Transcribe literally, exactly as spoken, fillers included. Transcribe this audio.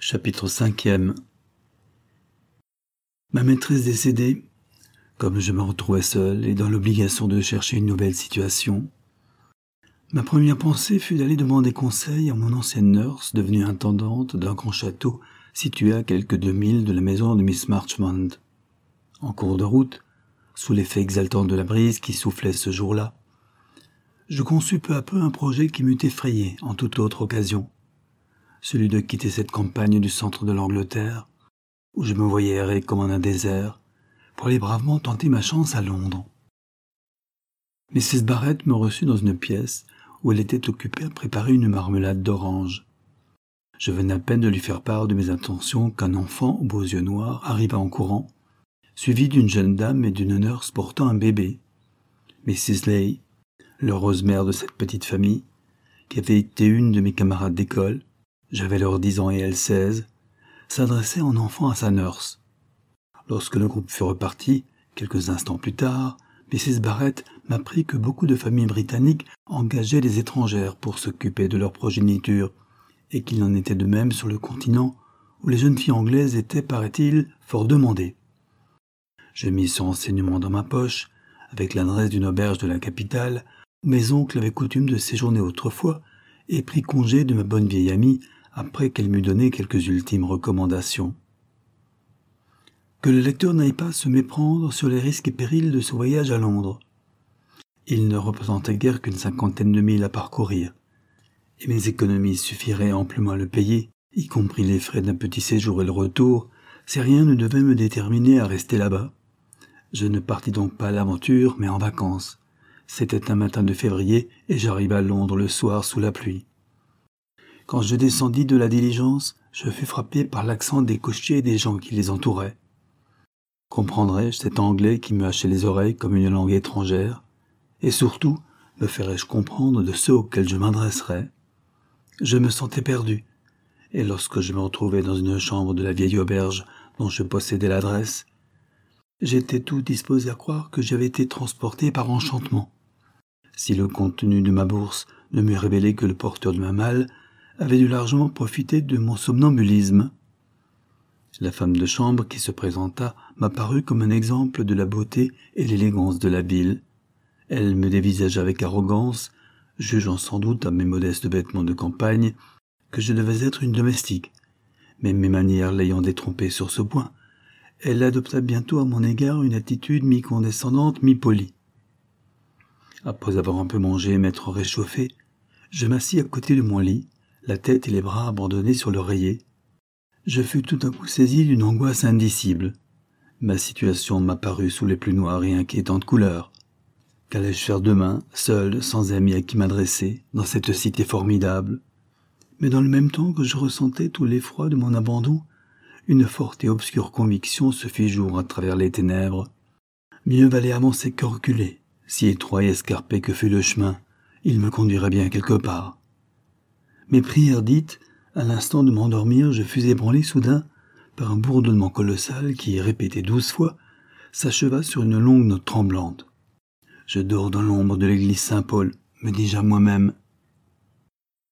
Chapitre cinquième. Ma maîtresse décédée, comme je me retrouvais seul et dans l'obligation de chercher une nouvelle situation, ma première pensée fut d'aller demander conseil à mon ancienne nurse, devenue intendante d'un grand château situé à quelques deux milles de la maison de Miss Marchmont. En cours de route, sous l'effet exaltant de la brise qui soufflait ce jour-là, je conçus peu à peu un projet qui m'eût effrayé en toute autre occasion, celui de quitter cette campagne du centre de l'Angleterre, où je me voyais errer comme en un désert, pour aller bravement tenter ma chance à Londres. missus Barrett me reçut dans une pièce où elle était occupée à préparer une marmelade d'orange. Je venais à peine de lui faire part de mes intentions qu'un enfant aux beaux yeux noirs arriva en courant, suivi d'une jeune dame et d'une nurse portant un bébé. missus Lay, l'heureuse mère de cette petite famille, qui avait été une de mes camarades d'école, j'avais alors dix ans et elle seize, s'adressait en enfant à sa nurse. Lorsque le groupe fut reparti, quelques instants plus tard, missus Barrett m'apprit que beaucoup de familles britanniques engageaient des étrangères pour s'occuper de leur progéniture, et qu'il en était de même sur le continent, où les jeunes filles anglaises étaient, paraît-il, fort demandées. Je mis ce renseignement dans ma poche, avec l'adresse d'une auberge de la capitale, où mes oncles avaient coutume de séjourner autrefois, et pris congé de ma bonne vieille amie, après qu'elle m'eût donné quelques ultimes recommandations. Que le lecteur n'aille pas se méprendre sur les risques et périls de ce voyage à Londres. Il ne représentait guère qu'une cinquantaine de milles à parcourir, et mes économies suffiraient amplement à le payer, y compris les frais d'un petit séjour et le retour, si rien ne devait me déterminer à rester là-bas. Je ne partis donc pas à l'aventure, mais en vacances. C'était un matin de février, et j'arrivai à Londres le soir sous la pluie. Quand je descendis de la diligence, je fus frappé par l'accent des cochers et des gens qui les entouraient. Comprendrais-je cet anglais qui me hachait les oreilles comme une langue étrangère, et surtout, me ferais-je comprendre de ceux auxquels je m'adresserais? Je me sentais perdu, et lorsque je me retrouvai dans une chambre de la vieille auberge dont je possédais l'adresse, j'étais tout disposé à croire que j'avais été transporté par enchantement. Si le contenu de ma bourse ne m'eût révélé que le porteur de ma malle avait dû largement profiter de mon somnambulisme. La femme de chambre qui se présenta m'apparut comme un exemple de la beauté et l'élégance de la ville. Elle me dévisagea avec arrogance, jugeant sans doute à mes modestes vêtements de campagne que je devais être une domestique, mais mes manières l'ayant détrompée sur ce point, elle adopta bientôt à mon égard une attitude mi-condescendante, mi-polie. Après avoir un peu mangé et m'être réchauffé, je m'assis à côté de mon lit, la tête et les bras abandonnés sur l'oreiller. Je fus tout à coup saisi d'une angoisse indicible. Ma situation m'apparut sous les plus noires et inquiétantes couleurs. Qu'allais-je faire demain, seul, sans amis à qui m'adresser, dans cette cité formidable? Mais dans le même temps que je ressentais tout l'effroi de mon abandon, une forte et obscure conviction se fit jour à travers les ténèbres. Mieux valait avancer que reculer. Si étroit et escarpé que fût le chemin, il me conduirait bien quelque part. Mes prières dites, à l'instant de m'endormir, je fus ébranlé soudain par un bourdonnement colossal qui, répété douze fois, s'acheva sur une longue note tremblante. « Je dors dans l'ombre de l'église Saint-Paul », me dis-je à moi-même,